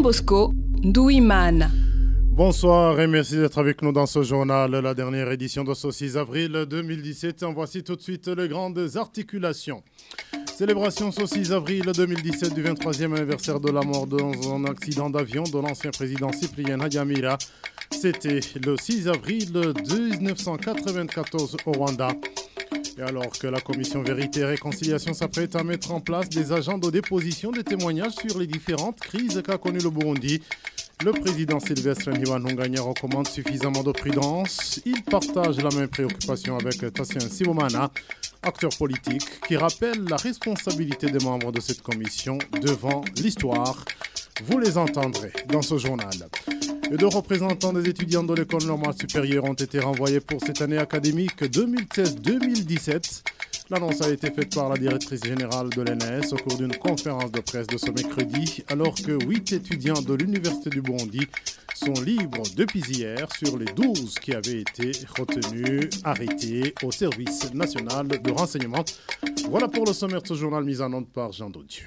Bosco Nduwimana. Bonsoir et merci d'être avec nous dans ce journal, la dernière édition de ce 6 avril 2017. En voici tout de suite les grandes articulations. Célébration ce 6 avril 2017 du 23e anniversaire de la mort dans un accident d'avion de l'ancien président Cyprien Ntaryamira. C'était le 6 avril 1994 au Rwanda. Et alors que la commission Vérité et Réconciliation s'apprête à mettre en place des agents de déposition des témoignages sur les différentes crises qu'a connues le Burundi, le président Sylvestre Ntibantunganya recommande suffisamment de prudence. Il partage la même préoccupation avec Tassien Sibomana, acteur politique, qui rappelle la responsabilité des membres de cette commission devant l'histoire. Vous les entendrez dans ce journal. Les deux représentants des étudiants de l'école normale supérieure ont été renvoyés pour cette année académique 2016-2017. L'annonce a été faite par la directrice générale de l'ENS au cours d'une conférence de presse de ce mercredi, alors que 8 étudiants de l'Université du Burundi sont libres depuis hier sur les 12 qui avaient été retenus, arrêtés au service national de renseignement. Voilà pour le sommaire de ce journal mis en onde par Jean Dodieu.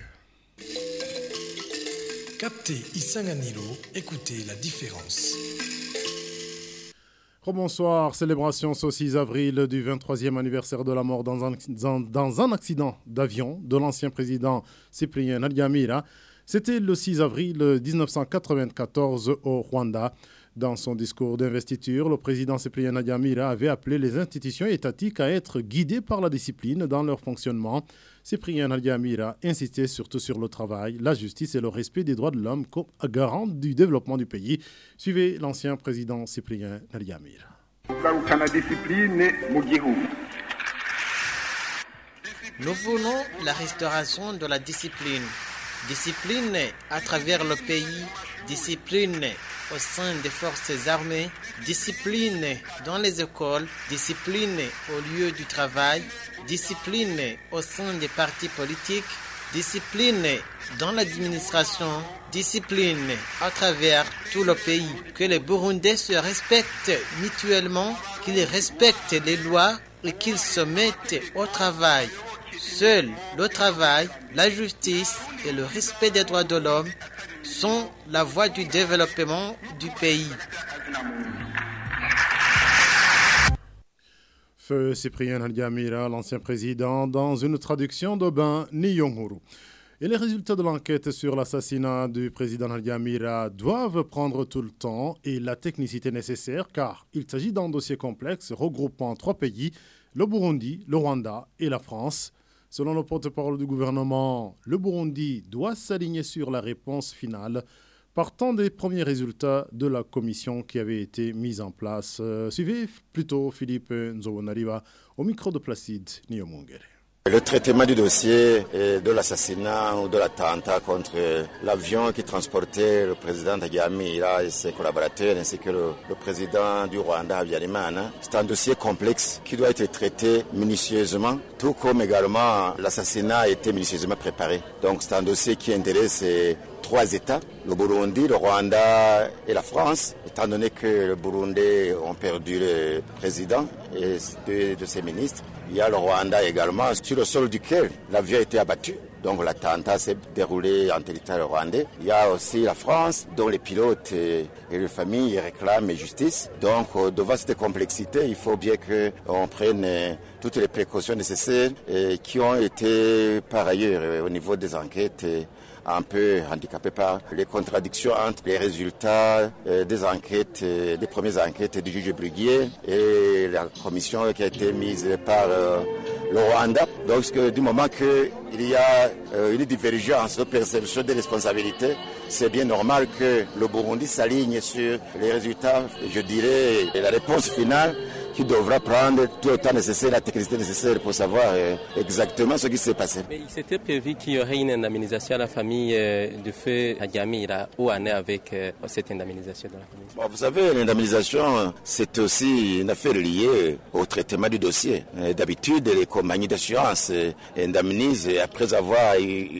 Captez Isanganilo, écoutez la différence. Bonsoir, célébration ce 6 avril du 23e anniversaire de la mort dans un accident d'avion de l'ancien président Cyprien Ntaryamira. C'était le 6 avril 1994 au Rwanda. Dans son discours d'investiture, le président Cyprien Ntaryamira avait appelé les institutions étatiques à être guidées par la discipline dans leur fonctionnement. Cyprien Ntaryamira insistait surtout sur le travail, la justice et le respect des droits de l'homme comme garant du développement du pays. Suivez l'ancien président Cyprien Ntaryamira. Nous voulons la restauration de la discipline. Discipline à travers le pays, discipline au sein des forces armées, discipline dans les écoles, discipline au lieu du travail, discipline au sein des partis politiques, discipline dans l'administration, discipline à travers tout le pays. Que les Burundais se respectent mutuellement, qu'ils respectent les lois et qu'ils se mettent au travail. Seul le travail, la justice et le respect des droits de l'homme sont la voie du développement du pays. Feu Cyprien Ntaryamira, l'ancien président, dans une traduction d'Aubin Niyonkuru. Et les résultats de l'enquête sur l'assassinat du président Ntaryamira doivent prendre tout le temps et la technicité nécessaire car il s'agit d'un dossier complexe regroupant 3 pays, le Burundi, le Rwanda et la France. Selon le porte-parole du gouvernement, le Burundi doit s'aligner sur la réponse finale partant des premiers résultats de la commission qui avait été mise en place. Suivez plutôt Philippe Nzobonariba au micro de Placide Niyomwungere. Le traitement du dossier de l'assassinat ou de l'attentat contre l'avion qui transportait le président Ntaryamira et ses collaborateurs ainsi que le président du Rwanda, Habyarimana, c'est un dossier complexe qui doit être traité minutieusement, tout comme également l'assassinat a été minutieusement préparé. Donc c'est un dossier qui intéresse 3 États, le Burundi, le Rwanda et la France, étant donné que le Burundi ont perdu le président et 2 de ses ministres. Il y a le Rwanda également, sur le sol duquel l'avion a été abattu. Donc l'attentat s'est déroulé en territoire rwandais. Il y a aussi la France, dont les pilotes et les familles réclament justice. Donc devant cette complexité, il faut bien qu'on prenne toutes les précautions nécessaires qui ont été par ailleurs au niveau des enquêtes un peu handicapé par les contradictions entre les résultats des enquêtes, des premières enquêtes du juge Bruguier et la commission qui a été mise par le Rwanda. Donc du moment qu'il y a une divergence de perception des responsabilités, c'est bien normal que le Burundi s'aligne sur les résultats, je dirais, et la réponse finale qui devra prendre tout le temps nécessaire, la technicité nécessaire pour savoir exactement ce qui s'est passé. Mais il s'était prévu qu'il y aurait une indemnisation à la famille du feu Ntaryamira. Où en est avec cette indemnisation de la famille? Bon, vous savez, l'indemnisation, c'est aussi une affaire liée au traitement du dossier. D'habitude, les compagnies d'assurance indemnisent après avoir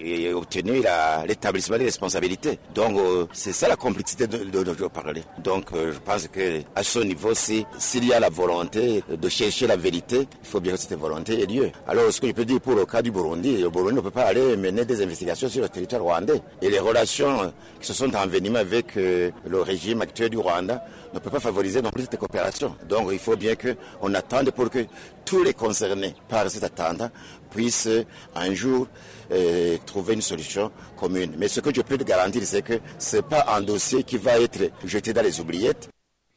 obtenu l'établissement des responsabilités. Donc, c'est ça la complexité de parler. Donc, je pense qu'à ce niveau-ci, s'il y a la volonté volonté de chercher la vérité, il faut bien que cette volonté ait lieu. Alors ce que je peux dire pour le cas du Burundi, le Burundi ne peut pas aller mener des investigations sur le territoire rwandais. Et les relations qui se sont envenimées avec le régime actuel du Rwanda ne peut pas favoriser non plus cette coopération. Donc il faut bien qu'on attende pour que tous les concernés par cet attentat puissent un jour trouver une solution commune. Mais ce que je peux te garantir, c'est que ce n'est pas un dossier qui va être jeté dans les oubliettes.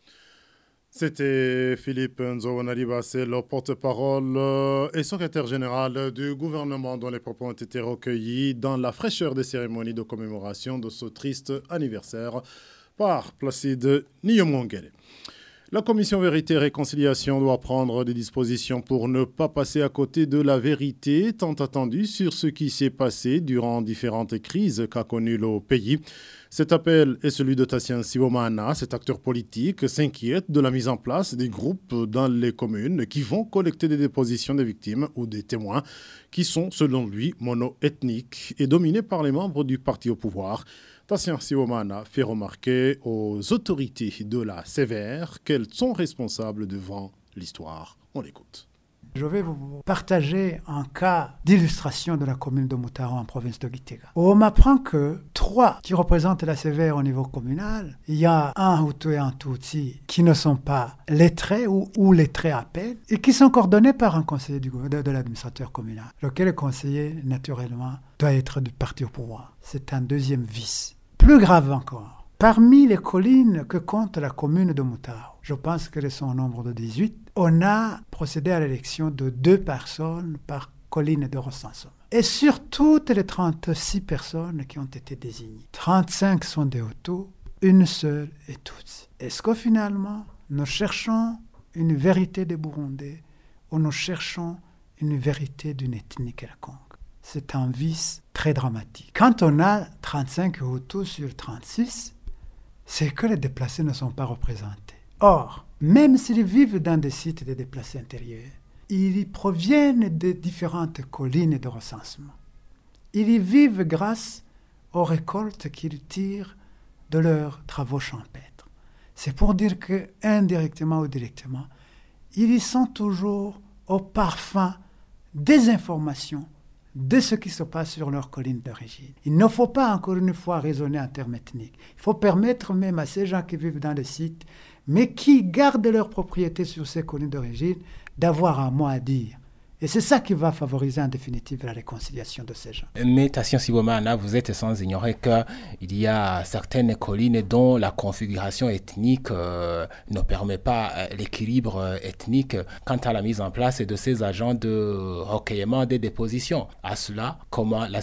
C'était Philippe Nzobonariba, c'est le porte-parole et secrétaire général du gouvernement dont les propos ont été recueillis dans la fraîcheur des cérémonies de commémoration de ce triste anniversaire par Placide Niyomwongere. La commission Vérité et Réconciliation doit prendre des dispositions pour ne pas passer à côté de la vérité tant attendue sur ce qui s'est passé durant différentes crises qu'a connues le pays. Cet appel est celui de Tassien Sibomana. Cet acteur politique s'inquiète de la mise en place des groupes dans les communes qui vont collecter des dépositions des victimes ou des témoins qui sont, selon lui, mono-ethniques et dominés par les membres du parti au pouvoir. Tassien Sibomana fait remarquer aux autorités de la CVR qu'elles sont responsables devant l'histoire. On l'écoute. Je vais vous partager un cas d'illustration de la commune de Mutaro en province de Gitega. On m'apprend que 3 qui représentent la CVR au niveau communal, il y a un Hutu et un Tutsi qui ne sont pas lettrés ou lettrés à peine et qui sont coordonnés par un conseiller de l'administrateur communal, lequel conseiller, naturellement, doit être du parti au pouvoir. C'est un deuxième vice. Plus grave encore, parmi les collines que compte la commune de Mutaro, je pense qu'elles sont au nombre de 18, on a procédé à l'élection de 2 personnes par colline de recensement. Et sur toutes les 36 personnes qui ont été désignées, 35 sont des Hutus, une seule est Tutsi. Est-ce que finalement, nous cherchons une vérité des Burundais ou nous cherchons une vérité d'une ethnie quelconque? C'est un vice très dramatique. Quand on a 35 Hutus sur 36, c'est que les déplacés ne sont pas représentés. Or, même s'ils vivent dans des sites de déplacés intérieurs, ils proviennent de différentes collines de recensement. Ils y vivent grâce aux récoltes qu'ils tirent de leurs travaux champêtres. C'est pour dire que, indirectement ou directement, ils y sont toujours au parfum des informations de ce qui se passe sur leur colline d'origine. Il ne faut pas encore une fois raisonner en termes ethniques. Il faut permettre même à ces gens qui vivent dans les sites, mais qui gardent leur propriété sur ces collines d'origine, d'avoir un mot à dire. Et c'est ça qui va favoriser en définitive la réconciliation de ces gens. Mais Tassien Sibomana, vous êtes sans ignorer qu'il y a certaines collines dont la configuration ethnique ne permet pas l'équilibre ethnique quant à la mise en place de ces agents de recueillement des dépositions. À cela, comment la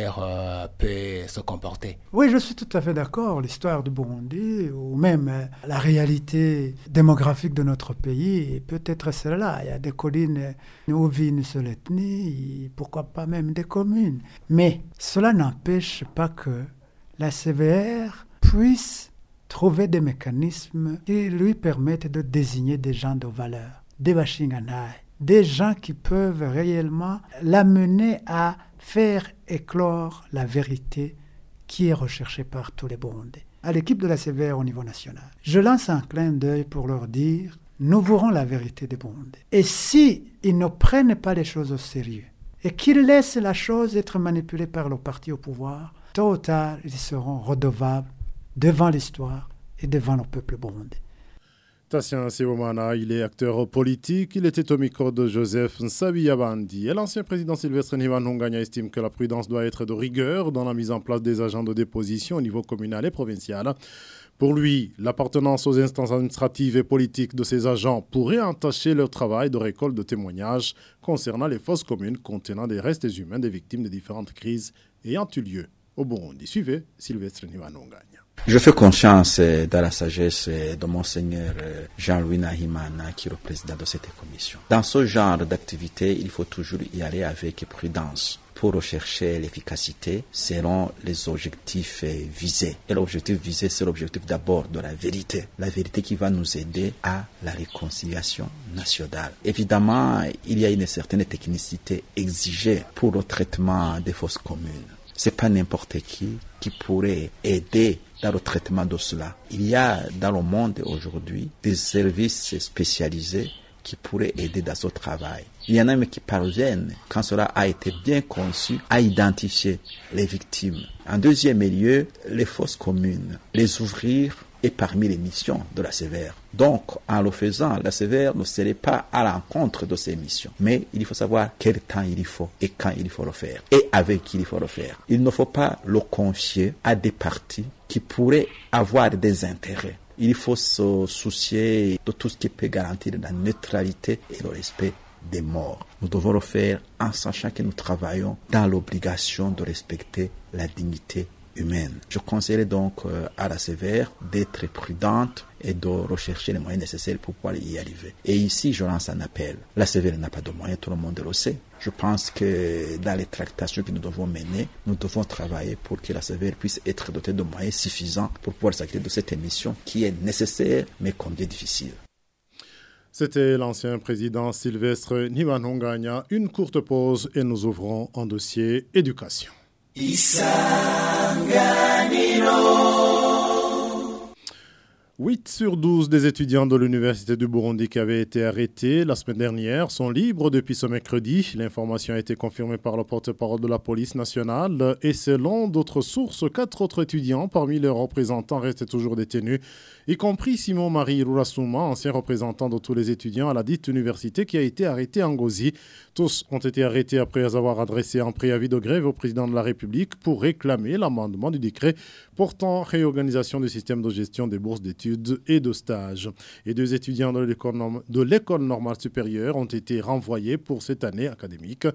CVR peut se comporter? Oui, je suis tout à fait d'accord. L'histoire du Burundi, ou même la réalité démographique de notre pays, peut être celle-là. Il y a des collines où vit une seule ethnie, pourquoi pas même des communes. Mais cela n'empêche pas que la CVR puisse trouver des mécanismes qui lui permettent de désigner des gens de valeur, des Bashinganai, des gens qui peuvent réellement l'amener à faire éclore la vérité qui est recherchée par tous les Burundais. À l'équipe de la CVR au niveau national, je lance un clin d'œil pour leur dire: nous verrons la vérité des Burundais. Et si ils ne prennent pas les choses au sérieux et qu'ils laissent la chose être manipulée par le parti au pouvoir, tôt ou tard, ils seront redevables devant l'histoire et devant le peuple burundais. Tassien Sibomana, il est acteur politique. Il était au micro de Joseph Nsabiyabandi. Et l'ancien président Sylvestre Ntibantunganya estime que la prudence doit être de rigueur dans la mise en place des agents de déposition au niveau communal et provincial. Pour lui, l'appartenance aux instances administratives et politiques de ces agents pourrait entacher leur travail de récolte de témoignages concernant les fosses communes contenant des restes humains des victimes de différentes crises ayant eu lieu au Burundi. Suivez Sylvestre Ntibantunganya. Je fais confiance dans la sagesse de Monseigneur Jean-Louis Nahimana, qui est le président de cette commission. Dans ce genre d'activité, il faut toujours y aller avec prudence pour rechercher l'efficacité selon les objectifs visés. Et l'objectif visé, c'est l'objectif d'abord de la vérité qui va nous aider à la réconciliation nationale. Évidemment, il y a une certaine technicité exigée pour le traitement des fosses communes. C'est pas n'importe qui pourrait aider dans le traitement de cela. Il y a dans le monde aujourd'hui des services spécialisés qui pourraient aider dans ce travail. Il y en a même qui parviennent, quand cela a été bien conçu, à identifier les victimes. En deuxième lieu, les fosses communes, les ouvrir est parmi les missions de la sévère. Donc, en le faisant, la sévère ne serait pas à l'encontre de ces missions. Mais il faut savoir quel temps il faut et quand il faut le faire et avec qui il faut le faire. Il ne faut pas le confier à des partis qui pourraient avoir des intérêts. Il faut se soucier de tout ce qui peut garantir la neutralité et le respect des morts. Nous devons le faire en sachant que nous travaillons dans l'obligation de respecter la dignité humaine. Je conseillerais donc à la sévère d'être prudente et de rechercher les moyens nécessaires pour pouvoir y arriver. Et ici, je lance un appel. La sévère n'a pas de moyens, tout le monde le sait. Je pense que dans les tractations que nous devons mener, nous devons travailler pour que la sévère puisse être dotée de moyens suffisants pour pouvoir s'acquitter de cette mission qui est nécessaire, mais combien difficile. C'était l'ancien président Sylvestre Ntibantunganya. Une courte pause et nous ouvrons en dossier éducation. 8 sur 12 des étudiants de l'Université du Burundi qui avaient été arrêtés la semaine dernière sont libres depuis ce mercredi. L'information a été confirmée par le porte-parole de la police nationale et selon d'autres sources, 4 autres étudiants parmi leurs représentants restaient toujours détenus, y compris Simon-Marie Rurasuma, ancien représentant de tous les étudiants à la dite université qui a été arrêté en Ngozi. Tous ont été arrêtés après avoir adressé un préavis de grève au président de la République pour réclamer l'amendement du décret portant réorganisation du système de gestion des bourses d'études et de stage. Et 2 étudiants de l'école normale supérieure ont été renvoyés pour cette année académique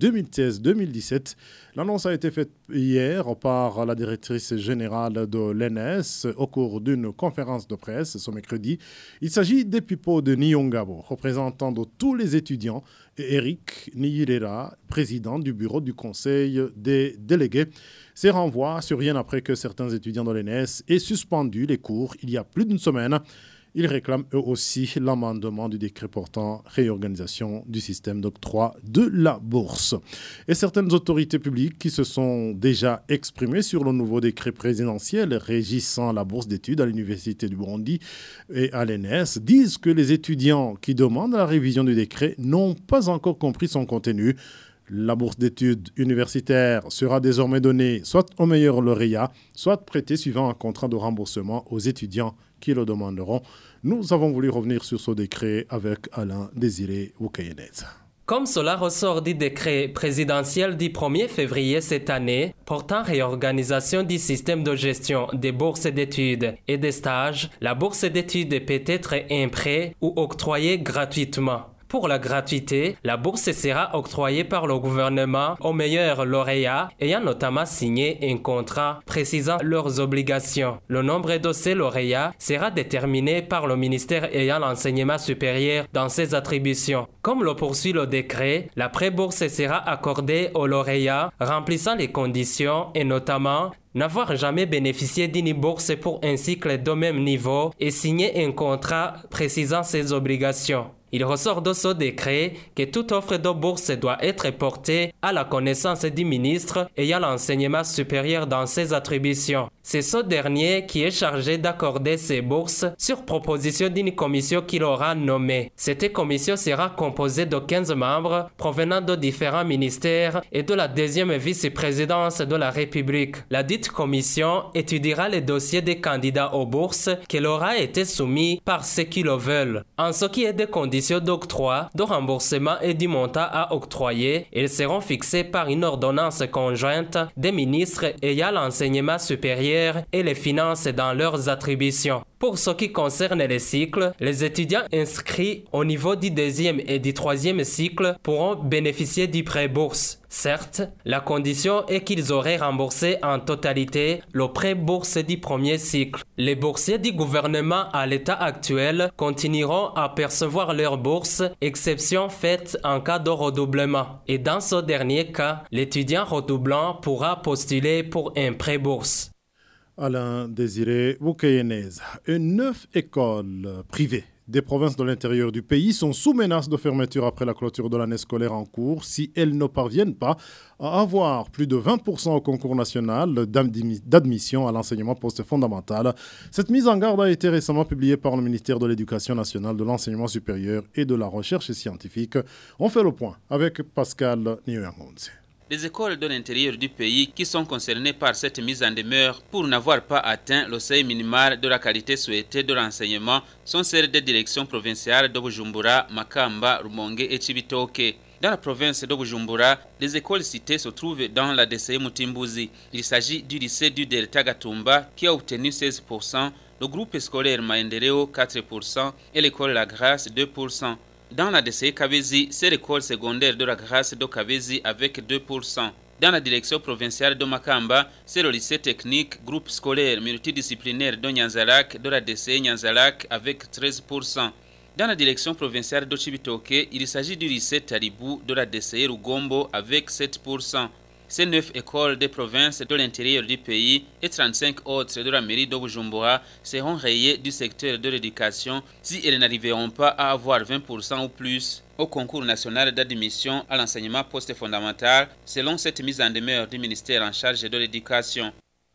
2016-2017. L'annonce a été faite hier par la directrice générale de l'ENS au cours d'une conférence de presse ce mercredi. Il s'agit d'Epipo de Niyongabo, représentant de tous les étudiants, et Eric Niyirera, président du bureau du conseil des délégués. Ces renvois surviennent après que certains étudiants de l'ENS aient suspendu les cours il y a plus d'une semaine. Ils réclament eux aussi l'amendement du décret portant réorganisation du système d'octroi de la bourse. Et certaines autorités publiques qui se sont déjà exprimées sur le nouveau décret présidentiel régissant la bourse d'études à l'Université du Burundi et à l'ENS disent que les étudiants qui demandent la révision du décret n'ont pas encore compris son contenu. La bourse d'études universitaire sera désormais donnée soit aux meilleurs lauréats, soit prêtée suivant un contrat de remboursement aux étudiants qui le demanderont. Nous avons voulu revenir sur ce décret avec Alain Désiré Wukayenez. Comme cela ressort du décret présidentiel du 1er février cette année, portant réorganisation du système de gestion des bourses d'études et des stages, la bourse d'études peut être un prêt ou octroyée gratuitement. Pour la gratuité, la bourse sera octroyée par le gouvernement aux meilleurs lauréats ayant notamment signé un contrat précisant leurs obligations. Le nombre de ces lauréats sera déterminé par le ministère ayant l'enseignement supérieur dans ses attributions. Comme le poursuit le décret, la pré-bourse sera accordée aux lauréats remplissant les conditions et notamment n'avoir jamais bénéficié d'une bourse pour un cycle de même niveau et signer un contrat précisant ses obligations. Il ressort de ce décret que toute offre de bourse doit être portée à la connaissance du ministre ayant l'enseignement supérieur dans ses attributions. C'est ce dernier qui est chargé d'accorder ces bourses sur proposition d'une commission qu'il aura nommée. Cette commission sera composée de 15 membres provenant de différents ministères et de la 2e vice-présidence de la République. La dite commission étudiera les dossiers des candidats aux bourses qui leur aura été soumis par ceux qui le veulent. En ce qui est des conditions d'octroi, de remboursement et du montant à octroyer, ils seront fixés par une ordonnance conjointe des ministres ayant l'enseignement supérieur et les finances dans leurs attributions. Pour ce qui concerne les cycles, les étudiants inscrits au niveau du 2e et du 3e cycle pourront bénéficier du prêt bourse. Certes, la condition est qu'ils auraient remboursé en totalité le prêt bourse du 1er cycle. Les boursiers du gouvernement à l'état actuel continueront à percevoir leur bourse, exception faite en cas de redoublement. Et dans ce dernier cas, l'étudiant redoublant pourra postuler pour un prêt bourse. Alain Désiré Wukayenez. 9 écoles privées des provinces de l'intérieur du pays sont sous menace de fermeture après la clôture de l'année scolaire en cours si elles ne parviennent pas à avoir plus de 20% au concours national d'admission à l'enseignement post-fondamental. Cette mise en garde a été récemment publiée par le ministère de l'Éducation nationale, de l'enseignement supérieur et de la recherche scientifique. On fait le point avec Pascal Nioyangonze. Les écoles de l'intérieur du pays qui sont concernées par cette mise en demeure pour n'avoir pas atteint le seuil minimal de la qualité souhaitée de l'enseignement sont celles des directions provinciales de Bujumbura, Makamba, Rumongue et Chibitoke. Dans la province de Bujumbura, les écoles citées se trouvent dans la DCI Mutimbuzi. Il s'agit du lycée du Delta Gatumba qui a obtenu 16%, le groupe scolaire Maendeleo 4% et l'école La Grâce 2%. Dans la DCI Kabezi, c'est l'école secondaire de la Grâce de Kabezi avec 2%. Dans la direction provinciale de Makamba, c'est le lycée technique groupe scolaire multidisciplinaire de Nyanzalak de la DCI Nyanzalak avec 13%. Dans la direction provinciale de Chibitoke, il s'agit du lycée Talibou de la DCI Rugombo avec 7%. Ces 9 écoles des provinces de l'intérieur du pays et 35 autres de la mairie de Bujumbura seront rayées du secteur de l'éducation si elles n'arriveront pas à avoir 20% ou plus au concours national d'admission à l'enseignement post-fondamental, selon cette mise en demeure du ministère en charge de l'éducation.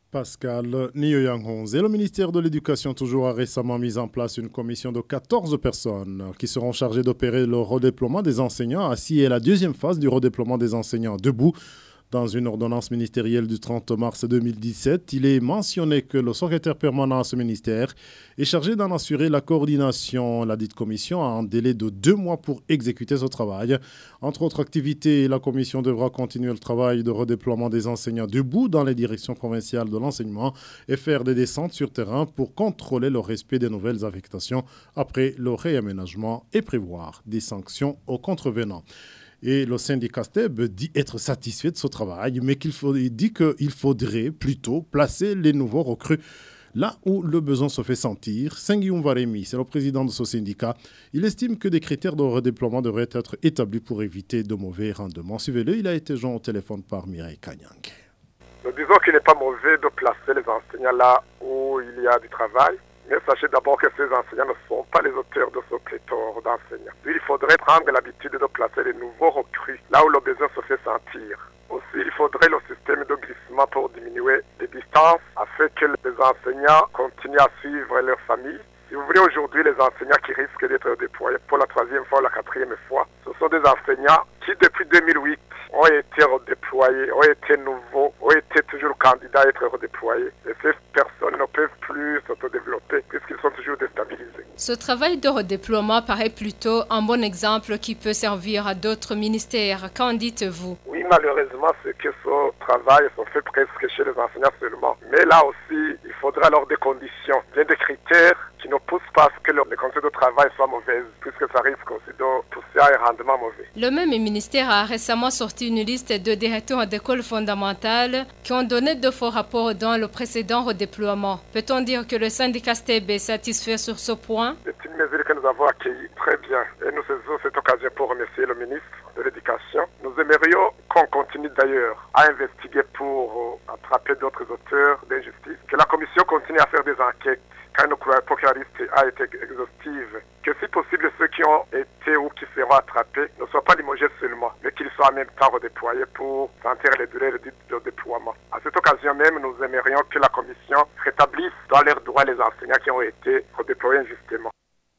Pascal Nioyangonze. Le ministère de l'Éducation toujours a récemment mis en place une commission de 14 personnes qui seront chargées d'opérer le redéploiement des enseignants. Ainsi est la deuxième phase du redéploiement des enseignants debout. Dans une ordonnance ministérielle du 30 mars 2017, il est mentionné que le secrétaire permanent à ce ministère est chargé d'en assurer la coordination. La dite commission a un délai de 2 mois pour exécuter ce travail. Entre autres activités, la commission devra continuer le travail de redéploiement des enseignants debout dans les directions provinciales de l'enseignement et faire des descentes sur terrain pour contrôler le respect des nouvelles affectations après le réaménagement et prévoir des sanctions aux contrevenants. Et le syndicat STEB dit être satisfait de ce travail, mais il dit qu'il faudrait plutôt placer les nouveaux recrues là où le besoin se fait sentir. Sengium Varemi, c'est le président de ce syndicat. Il estime que des critères de redéploiement devraient être établis pour éviter de mauvais rendements. Suivez-le, il a été joint au téléphone par Mireille Kanyang. Nous disons qu'il n'est pas mauvais de placer les enseignants là où il y a du travail. Mais sachez d'abord que ces enseignants ne sont pas les auteurs de ce pléthore d'enseignants. Puis il faudrait prendre l'habitude de placer les nouveaux recrues là où le besoin se fait sentir. Aussi, il faudrait le système de glissement pour diminuer les distances afin que les enseignants continuent à suivre leur famille. Si vous voulez, aujourd'hui, les enseignants qui risquent d'être déployés pour la 3e fois ou la 4e fois, ce sont des enseignants qui, depuis 2008, ont été redéployés, ont été nouveaux, ont été toujours candidats à être redéployés. Et ces personnes ne peuvent plus s'autodévelopper puisqu'ils sont toujours déstabilisés. Ce travail de redéploiement paraît plutôt un bon exemple qui peut servir à d'autres ministères. Qu'en dites-vous? Oui, malheureusement, c'est que ce travail se fait presque chez les enseignants seulement. Mais là aussi, il faudra alors des conditions, bien des critères qui ne poussent pas à ce que les conditions de travail soient mauvaises, puisque ça risque aussi de pousser à un rendement mauvais. Le même ministère a récemment sorti une liste de directeurs d'écoles fondamentales qui ont donné de faux rapports dans le précédent redéploiement. Peut-on dire que le syndicat STEB est satisfait sur ce point? C'est une mesure que nous avons accueillie très bien et nous saisissons cette occasion pour remercier le ministre de l'Éducation. Nous aimerions qu'on continue d'ailleurs à investiguer pour attraper d'autres auteurs d'injustice, que la commission continue à faire des enquêtes quand nous croyons pas que la liste a été exhaustive, que si possible ceux qui ont été ou qui seront attrapés ne soient pas limogés seulement, mais qu'ils soient en même temps redéployés pour sentir les durées de déploiement. À cette occasion même, nous aimerions que la commission rétablisse dans leurs droits les enseignants qui ont été redéployés injustement.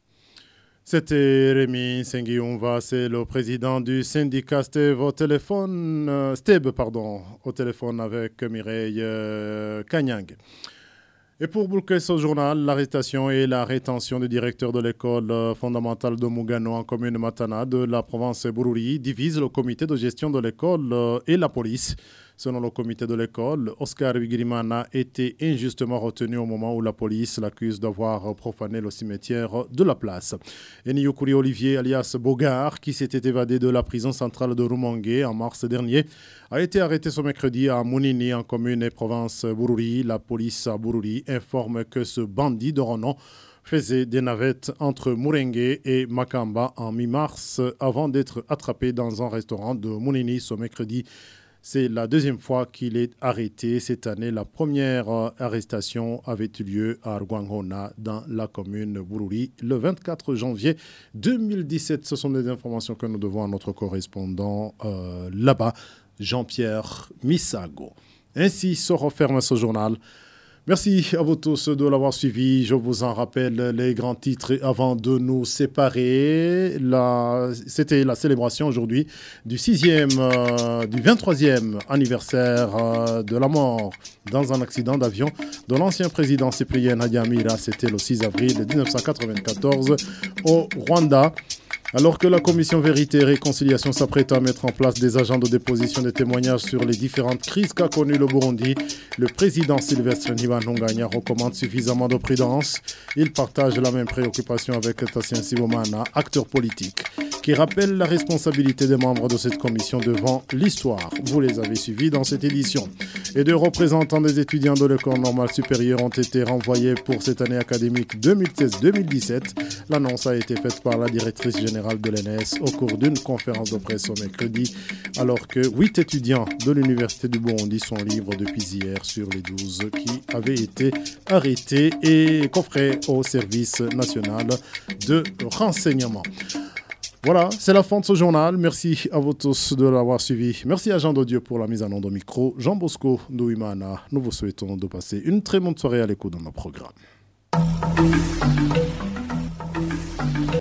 C'était Rémi Sengiumva, c'est le président du syndicat STEB au téléphone avec Mireille Kanyang. Et pour boucler ce journal, l'arrestation et la rétention du directeur de l'école fondamentale de Mugano en commune Matana de la province Bururi divisent le comité de gestion de l'école et la police. Selon le comité de l'école, Oscar Wigirimana a été injustement retenu au moment où la police l'accuse d'avoir profané le cimetière de la place. Eniyokuri Olivier, alias Bogart, qui s'était évadé de la prison centrale de Rumongue en mars dernier, a été arrêté ce mercredi à Mounini, en commune et province Bururi. La police à Bururi informe que ce bandit de renom faisait des navettes entre Murenge et Makamba en mi-mars avant d'être attrapé dans un restaurant de Mounini ce mercredi C'est la deuxième fois qu'il est arrêté cette année. La première arrestation avait eu lieu à Rwanghona dans la commune Bururi le 24 janvier 2017. Ce sont des informations que nous devons à notre correspondant là-bas, Jean-Pierre Misago. Ainsi se referme ce journal. Merci à vous tous de l'avoir suivi. Je vous en rappelle les grands titres avant de nous séparer. C'était la célébration aujourd'hui du 23e anniversaire de la mort dans un accident d'avion de l'ancien président Cyprien Hadiamira. C'était le 6 avril 1994 au Rwanda. Alors que la commission Vérité et Réconciliation s'apprête à mettre en place des agents de déposition de témoignages sur les différentes crises qu'a connues le Burundi, le président Sylvestre Ntibantunganya recommande suffisamment de prudence. Il partage la même préoccupation avec Tassien Sibomana, acteur politique, qui rappelle la responsabilité des membres de cette commission devant l'histoire. Vous les avez suivis dans cette édition. Et deux représentants des étudiants de l'école normale supérieure ont été renvoyés pour cette année académique 2016-2017. L'annonce a été faite par la directrice générale de l'ENS au cours d'une conférence de presse au mercredi, alors que 8 étudiants de l'Université du Burundi sont libres depuis hier sur les 12 qui avaient été arrêtés et coffrés au service national de renseignement. Voilà, c'est la fin de ce journal. Merci à vous tous de l'avoir suivi. Merci à Jean Dodieu pour la mise en onde au micro. Jean Bosco Ndouimana, nous vous souhaitons de passer une très bonne soirée à l'écoute de nos programmes.